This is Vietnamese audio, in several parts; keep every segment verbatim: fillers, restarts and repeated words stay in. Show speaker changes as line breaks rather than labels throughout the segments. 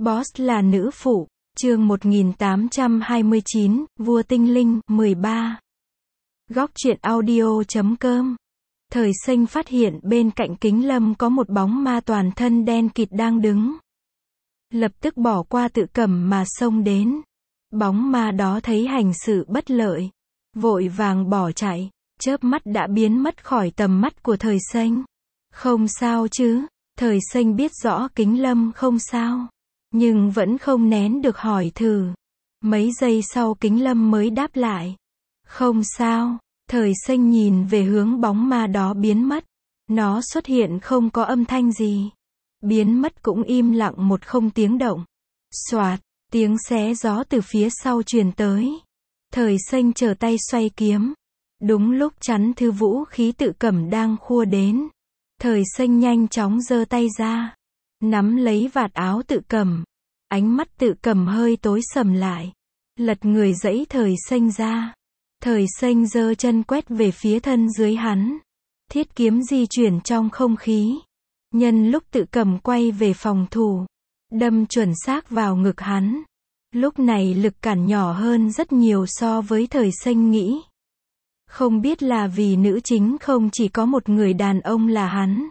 Boss là nữ phụ, chương một nghìn tám trăm hai mươi chín, Vua Tinh Linh, mười ba. Góc truyện audio chấm com. Thời Xanh phát hiện bên cạnh Kính Lâm có một bóng ma toàn thân đen kịt đang đứng. Lập tức bỏ qua Tự Cẩm mà xông đến. Bóng ma đó thấy hành sự bất lợi, vội vàng bỏ chạy, chớp mắt đã biến mất khỏi tầm mắt của Thời Xanh. Không sao chứ? Thời Xanh biết rõ Kính Lâm không sao, nhưng vẫn không nén được hỏi thử. Mấy giây sau Kính Lâm mới đáp lại. Không sao. Thời Xanh nhìn về hướng bóng ma đó biến mất. Nó xuất hiện không có âm thanh gì. Biến mất cũng im lặng một không tiếng động. Xoạt, tiếng xé gió từ phía sau truyền tới. Thời Xanh trở tay xoay kiếm. Đúng lúc chắn thứ vũ khí Tự Cẩm đang khua đến. Thời Xanh nhanh chóng giơ tay ra, nắm lấy vạt áo Tự Cẩm. Ánh mắt Tự Cẩm hơi tối sầm lại, lật người giãy Thời Xanh ra. Thời Xanh giơ chân quét về phía thân dưới hắn. Thiết kiếm di chuyển trong không khí. Nhân lúc Tự Cẩm quay về phòng thủ, đâm chuẩn xác vào ngực hắn. Lúc này lực cản nhỏ hơn rất nhiều so với Thời Xanh nghĩ. Không biết là vì nữ chính không chỉ có một người đàn ông là hắn,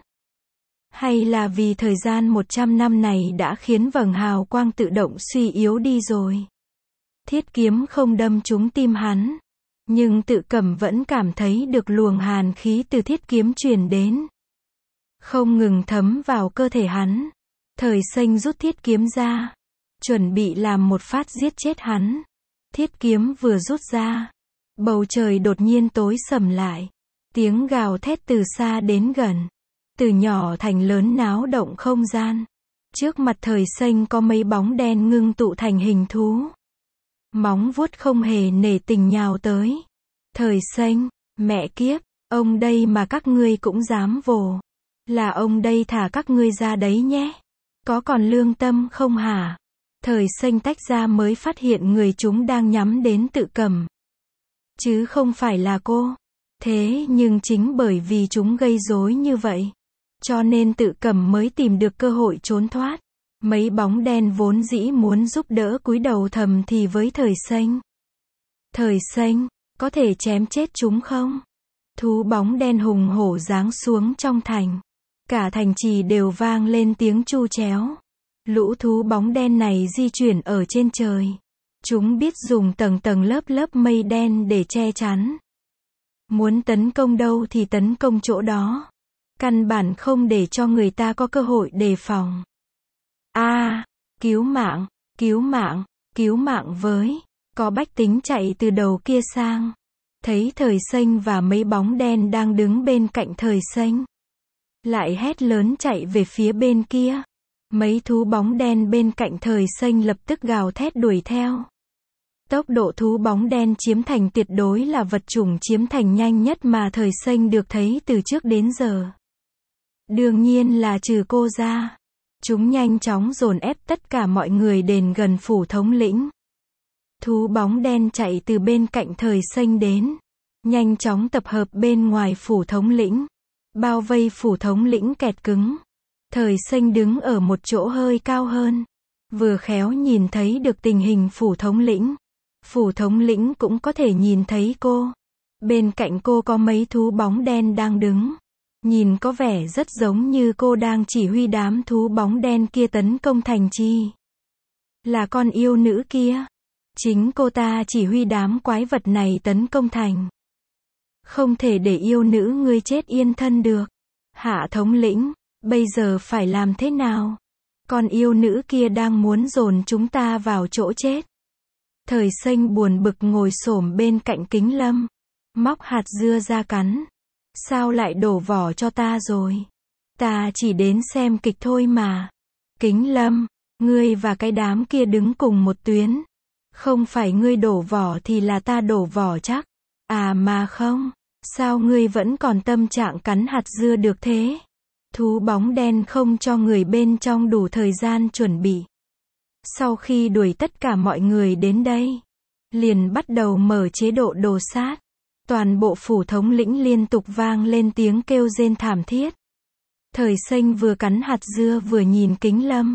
hay là vì thời gian một trăm năm này đã khiến vầng hào quang tự động suy yếu đi rồi. Thiết kiếm không đâm trúng tim hắn, nhưng Tự Cẩm vẫn cảm thấy được luồng hàn khí từ thiết kiếm truyền đến, không ngừng thấm vào cơ thể hắn. Thời Xanh rút thiết kiếm ra, chuẩn bị làm một phát giết chết hắn. Thiết kiếm vừa rút ra, bầu trời đột nhiên tối sầm lại. Tiếng gào thét từ xa đến gần, từ nhỏ thành lớn náo động không gian. Trước mặt Thời Xanh có mấy bóng đen ngưng tụ thành hình thú. Móng vuốt không hề nể tình nhào tới. Thời Xanh, mẹ kiếp, ông đây mà các ngươi cũng dám vồ. Là ông đây thả các ngươi ra đấy nhé. Có còn lương tâm không hả? Thời Xanh tách ra mới phát hiện người chúng đang nhắm đến Tự Cẩm, chứ không phải là cô. Thế nhưng chính bởi vì chúng gây rối như vậy, cho nên Tự Cẩm mới tìm được cơ hội trốn thoát. Mấy bóng đen vốn dĩ muốn giúp đỡ cúi đầu thầm thì với Thời Xanh. Thời Xanh, có thể chém chết chúng không? Thú bóng đen hùng hổ giáng xuống trong thành. Cả thành trì đều vang lên tiếng chu chéo. Lũ thú bóng đen này di chuyển ở trên trời. Chúng biết dùng tầng tầng lớp lớp mây đen để che chắn. Muốn tấn công đâu thì tấn công chỗ đó. Căn bản không để cho người ta có cơ hội đề phòng. A, à, cứu mạng, cứu mạng, cứu mạng với. Có bách tính chạy từ đầu kia sang. Thấy Thời Xanh và mấy bóng đen đang đứng bên cạnh Thời Xanh, lại hét lớn chạy về phía bên kia. Mấy thú bóng đen bên cạnh Thời Xanh lập tức gào thét đuổi theo. Tốc độ thú bóng đen chiếm thành tuyệt đối là vật chủng chiếm thành nhanh nhất mà Thời Xanh được thấy từ trước đến giờ. Đương nhiên là trừ cô ra. Chúng nhanh chóng dồn ép tất cả mọi người đến gần phủ thống lĩnh. Thú bóng đen chạy từ bên cạnh Thời Xanh đến, nhanh chóng tập hợp bên ngoài phủ thống lĩnh, bao vây phủ thống lĩnh kẹt cứng. Thời Xanh đứng ở một chỗ hơi cao hơn, vừa khéo nhìn thấy được tình hình phủ thống lĩnh. Phủ thống lĩnh cũng có thể nhìn thấy cô. Bên cạnh cô có mấy thú bóng đen đang đứng. Nhìn có vẻ rất giống như cô đang chỉ huy đám thú bóng đen kia tấn công thành trì. Là con yêu nữ kia. Chính cô ta chỉ huy đám quái vật này tấn công thành. Không thể để yêu nữ ngươi chết yên thân được. Hạ thống lĩnh, bây giờ phải làm thế nào? Con yêu nữ kia đang muốn dồn chúng ta vào chỗ chết. Thời Xanh buồn bực ngồi xổm bên cạnh Kính Lâm, móc hạt dưa ra cắn. Sao lại đổ vỏ cho ta rồi? Ta chỉ đến xem kịch thôi mà. Kính Lâm, ngươi và cái đám kia đứng cùng một tuyến. Không phải ngươi đổ vỏ thì là ta đổ vỏ chắc. À mà không, sao ngươi vẫn còn tâm trạng cắn hạt dưa được thế? Thú bóng đen không cho người bên trong đủ thời gian chuẩn bị. Sau khi đuổi tất cả mọi người đến đây, liền bắt đầu mở chế độ đồ sát. Toàn bộ phủ thống lĩnh liên tục vang lên tiếng kêu rên thảm thiết. Thời Xanh vừa cắn hạt dưa vừa nhìn Kính Lâm.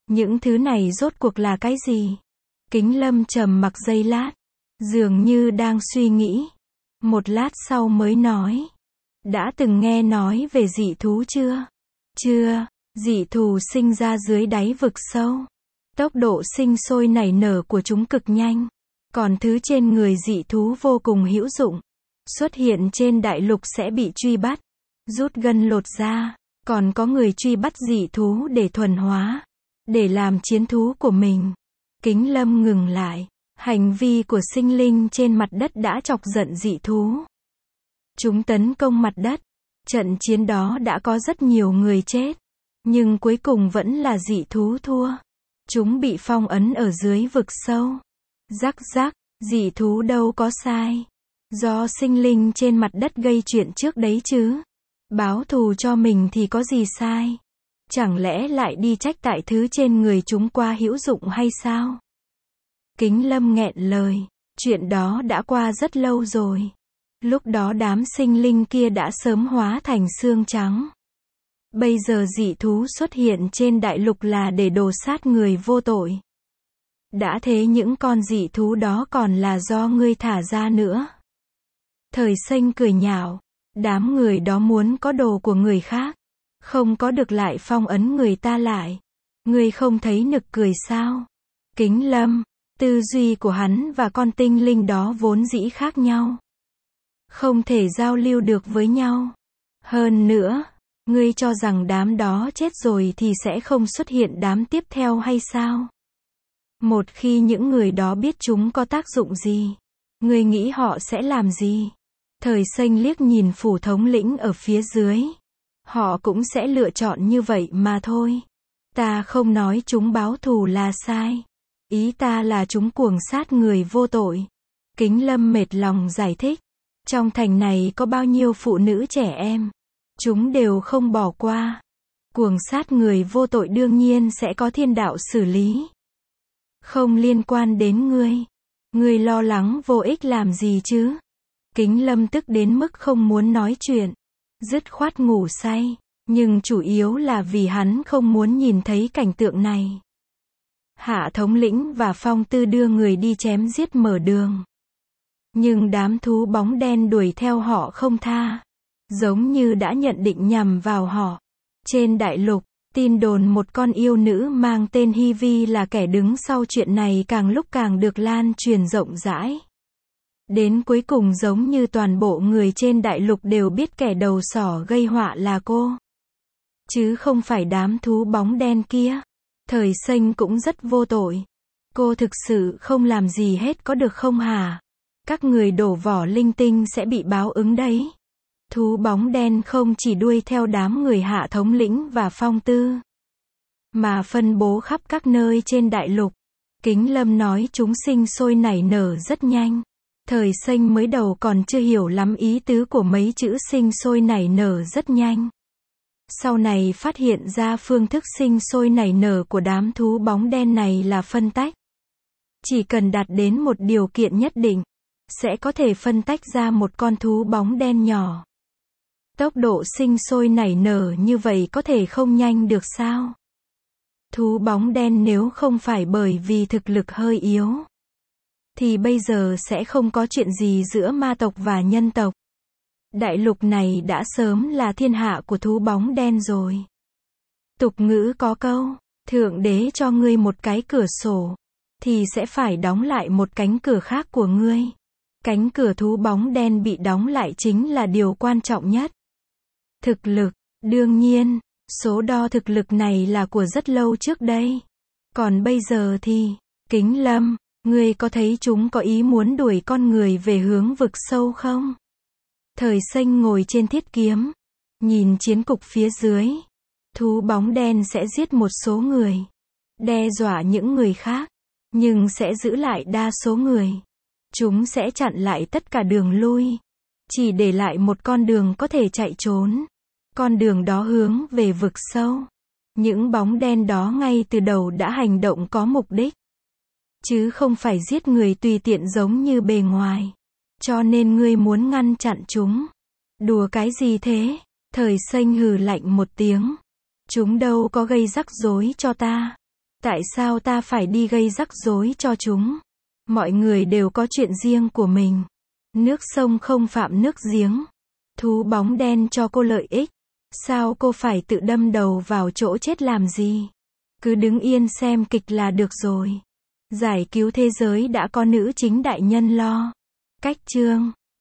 Những thứ này rốt cuộc là cái gì? Kính Lâm trầm mặc giây lát, dường như đang suy nghĩ. Một lát sau mới nói. Đã từng nghe nói về dị thú chưa? Chưa, dị thú sinh ra dưới đáy vực sâu. Tốc độ sinh sôi nảy nở của chúng cực nhanh. Còn thứ trên người dị thú vô cùng hữu dụng. Xuất hiện trên đại lục sẽ bị truy bắt, rút gân lột da. Còn có người truy bắt dị thú để thuần hóa, để làm chiến thú của mình. Kính Lâm ngừng lại. Hành vi của sinh linh trên mặt đất đã chọc giận dị thú. Chúng tấn công mặt đất. Trận chiến đó đã có rất nhiều người chết. Nhưng cuối cùng vẫn là dị thú thua. Chúng bị phong ấn ở dưới vực sâu. Rắc rắc, dị thú đâu có sai. Do sinh linh trên mặt đất gây chuyện trước đấy chứ. Báo thù cho mình thì có gì sai? Chẳng lẽ lại đi trách tại thứ trên người chúng qua hữu dụng hay sao? Kính Lâm nghẹn lời. Chuyện đó đã qua rất lâu rồi. Lúc đó đám sinh linh kia đã sớm hóa thành xương trắng. Bây giờ dị thú xuất hiện trên đại lục là để đồ sát người vô tội. Đã thế những con dị thú đó còn là do ngươi thả ra nữa. Thời Xanh cười nhạo. Đám người đó muốn có đồ của người khác. Không có được lại phong ấn người ta lại. Ngươi không thấy nực cười sao? Kính Lâm, tư duy của hắn và con tinh linh đó vốn dĩ khác nhau. Không thể giao lưu được với nhau. Hơn nữa, ngươi cho rằng đám đó chết rồi thì sẽ không xuất hiện đám tiếp theo hay sao? Một khi những người đó biết chúng có tác dụng gì, ngươi nghĩ họ sẽ làm gì? Thời Xanh liếc nhìn phủ thống lĩnh ở phía dưới. Họ cũng sẽ lựa chọn như vậy mà thôi. Ta không nói chúng báo thù là sai. Ý ta là chúng cuồng sát người vô tội. Kính Lâm mệt lòng giải thích. Trong thành này có bao nhiêu phụ nữ trẻ em. Chúng đều không bỏ qua. Cuồng sát người vô tội đương nhiên sẽ có thiên đạo xử lý. Không liên quan đến ngươi. Ngươi lo lắng vô ích làm gì chứ? Kính Lâm tức đến mức không muốn nói chuyện. Dứt khoát ngủ say. Nhưng chủ yếu là vì hắn không muốn nhìn thấy cảnh tượng này. Hạ thống lĩnh và Phong Tư đưa người đi chém giết mở đường. Nhưng đám thú bóng đen đuổi theo họ không tha. Giống như đã nhận định nhằm vào họ. Trên đại lục, tin đồn một con yêu nữ mang tên Hy Vi là kẻ đứng sau chuyện này càng lúc càng được lan truyền rộng rãi. Đến cuối cùng giống như toàn bộ người trên đại lục đều biết kẻ đầu sỏ gây họa là cô. Chứ không phải đám thú bóng đen kia. Thời Xanh cũng rất vô tội. Cô thực sự không làm gì hết có được không hả? Các người đổ vỏ linh tinh sẽ bị báo ứng đấy. Thú bóng đen không chỉ đuôi theo đám người Hạ thống lĩnh và Phong Tư, mà phân bố khắp các nơi trên đại lục. Kính Lâm nói chúng sinh sôi nảy nở rất nhanh. Thời Xanh mới đầu còn chưa hiểu lắm ý tứ của mấy chữ sinh sôi nảy nở rất nhanh. Sau này phát hiện ra phương thức sinh sôi nảy nở của đám thú bóng đen này là phân tách. Chỉ cần đạt đến một điều kiện nhất định, sẽ có thể phân tách ra một con thú bóng đen nhỏ. Tốc độ sinh sôi nảy nở như vậy có thể không nhanh được sao? Thú bóng đen nếu không phải bởi vì thực lực hơi yếu, thì bây giờ sẽ không có chuyện gì giữa ma tộc và nhân tộc. Đại lục này đã sớm là thiên hạ của thú bóng đen rồi. Tục ngữ có câu, Thượng Đế cho ngươi một cái cửa sổ, thì sẽ phải đóng lại một cánh cửa khác của ngươi. Cánh cửa thú bóng đen bị đóng lại chính là điều quan trọng nhất. Thực lực, đương nhiên, số đo thực lực này là của rất lâu trước đây. Còn bây giờ thì, Kính Lâm, ngươi có thấy chúng có ý muốn đuổi con người về hướng vực sâu không? Thời Xanh ngồi trên thiết kiếm, nhìn chiến cục phía dưới. Thú bóng đen sẽ giết một số người, đe dọa những người khác, nhưng sẽ giữ lại đa số người. Chúng sẽ chặn lại tất cả đường lui, chỉ để lại một con đường có thể chạy trốn. Con đường đó hướng về vực sâu. Những bóng đen đó ngay từ đầu đã hành động có mục đích, chứ không phải giết người tùy tiện giống như bề ngoài. Cho nên ngươi muốn ngăn chặn chúng. Đùa cái gì thế? Thời Xanh hừ lạnh một tiếng. Chúng đâu có gây rắc rối cho ta. Tại sao ta phải đi gây rắc rối cho chúng? Mọi người đều có chuyện riêng của mình. Nước sông không phạm nước giếng. Thú bóng đen cho cô lợi ích. Sao cô phải tự đâm đầu vào chỗ chết làm gì? Cứ đứng yên xem kịch là được rồi. Giải cứu thế giới đã có nữ chính đại nhân lo. Cách chương